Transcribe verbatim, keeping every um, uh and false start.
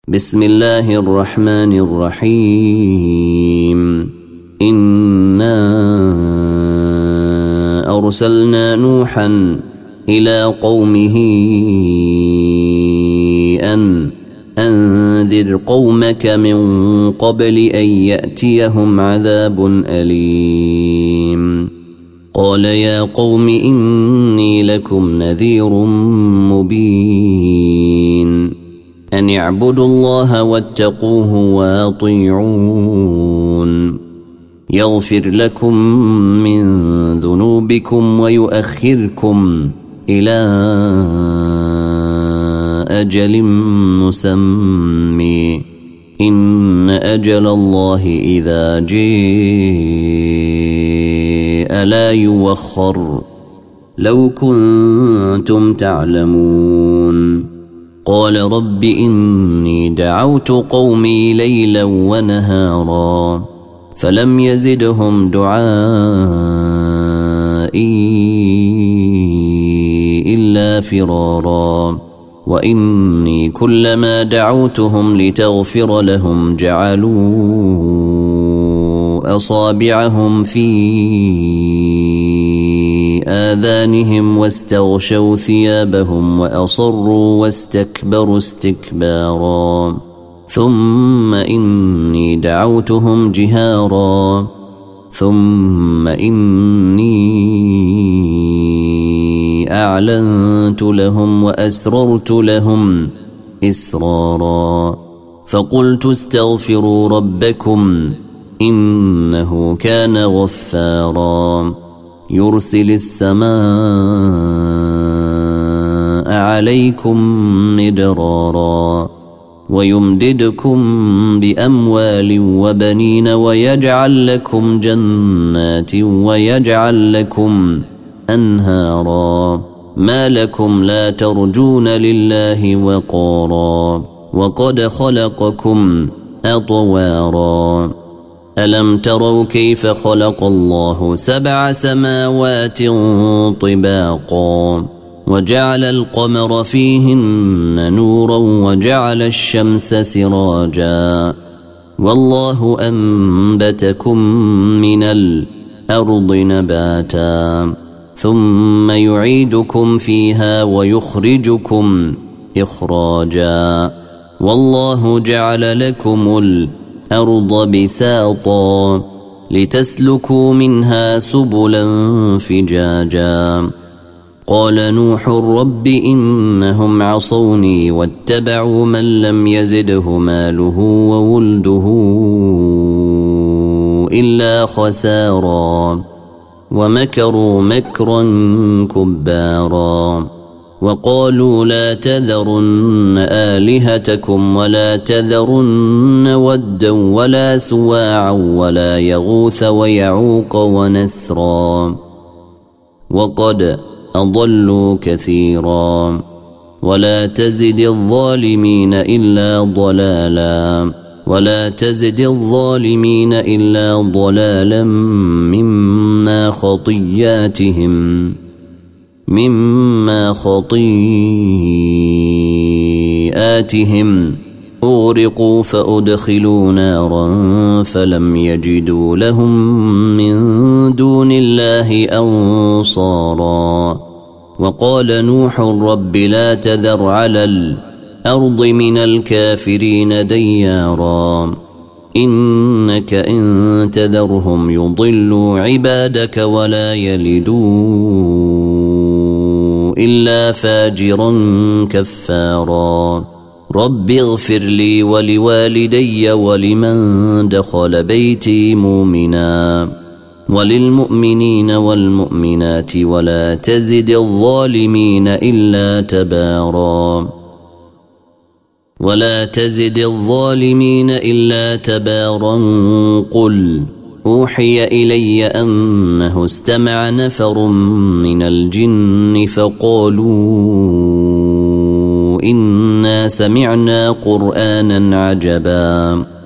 بسم الله الرحمن الرحيم إنا أرسلنا نوحا إلى قومه أن أنذر قومك من قبل أن يأتيهم عذاب أليم قال يا قوم إني لكم نذير مبين أن اعبدوا الله واتقوه واطيعون يغفر لكم من ذنوبكم ويؤخركم إلى أجل مسمى إن أجل الله إذا جاء لا يوخر لو كنتم تعلمون قال رب إني دعوت قومي ليلا ونهارا فلم يزدهم دعائي إلا فرارا وإني كلما دعوتهم لتغفر لهم جعلوا أصابعهم في آذانهم واستغشوا ثيابهم وأصروا واستكبروا استكبارا ثم إني دعوتهم جهارا ثم إني أعلنت لهم وأسررت لهم إسرارا فقلت استغفروا ربكم إنه كان غفارا يرسل السماء عليكم مدرارا ويمددكم بأموال وبنين ويجعل لكم جنات ويجعل لكم أنهارا ما لكم لا ترجون لله وقارا وقد خلقكم أطوارا ألم تروا كيف خلق الله سبع سماوات طباقا وجعل القمر فيهن نورا وجعل الشمس سراجا والله أنبتكم من الأرض نباتا ثم يعيدكم فيها ويخرجكم إخراجا والله جعل لكم الأرض بساطا لتسلكوا منها سبلا فجاجا قال نوح رب إنهم عصوني واتبعوا من لم يزده ماله وولده إلا خسارا ومكروا مكرا كبارا وقالوا لا تذرن آلهتكم ولا تذرن ودا ولا سواعا ولا يغوث ويعوق ونسرا وقد أضلوا كثيرا ولا تزد الظالمين إلا ضلالا ولا تزد الظالمين إلا ضلالا مما خطياتهم مما خطيئاتهم أغرقوا فأدخلوا نارا فلم يجدوا لهم من دون الله أنصارا وقال نوح رب لا تذر على الأرض من الكافرين ديارا إنك إن تذرهم يضلوا عبادك ولا يلدوا إلا فاجرا كفارا رب اغفر لي ولوالدي ولمن دخل بيتي مؤمنا وللمؤمنين والمؤمنات ولا تزد الظالمين إلا تبارا ولا تزد الظالمين إلا تبارا قل أوحي إلي أنه استمع نفر من الجن فقالوا إنا سمعنا قرآنا عجبا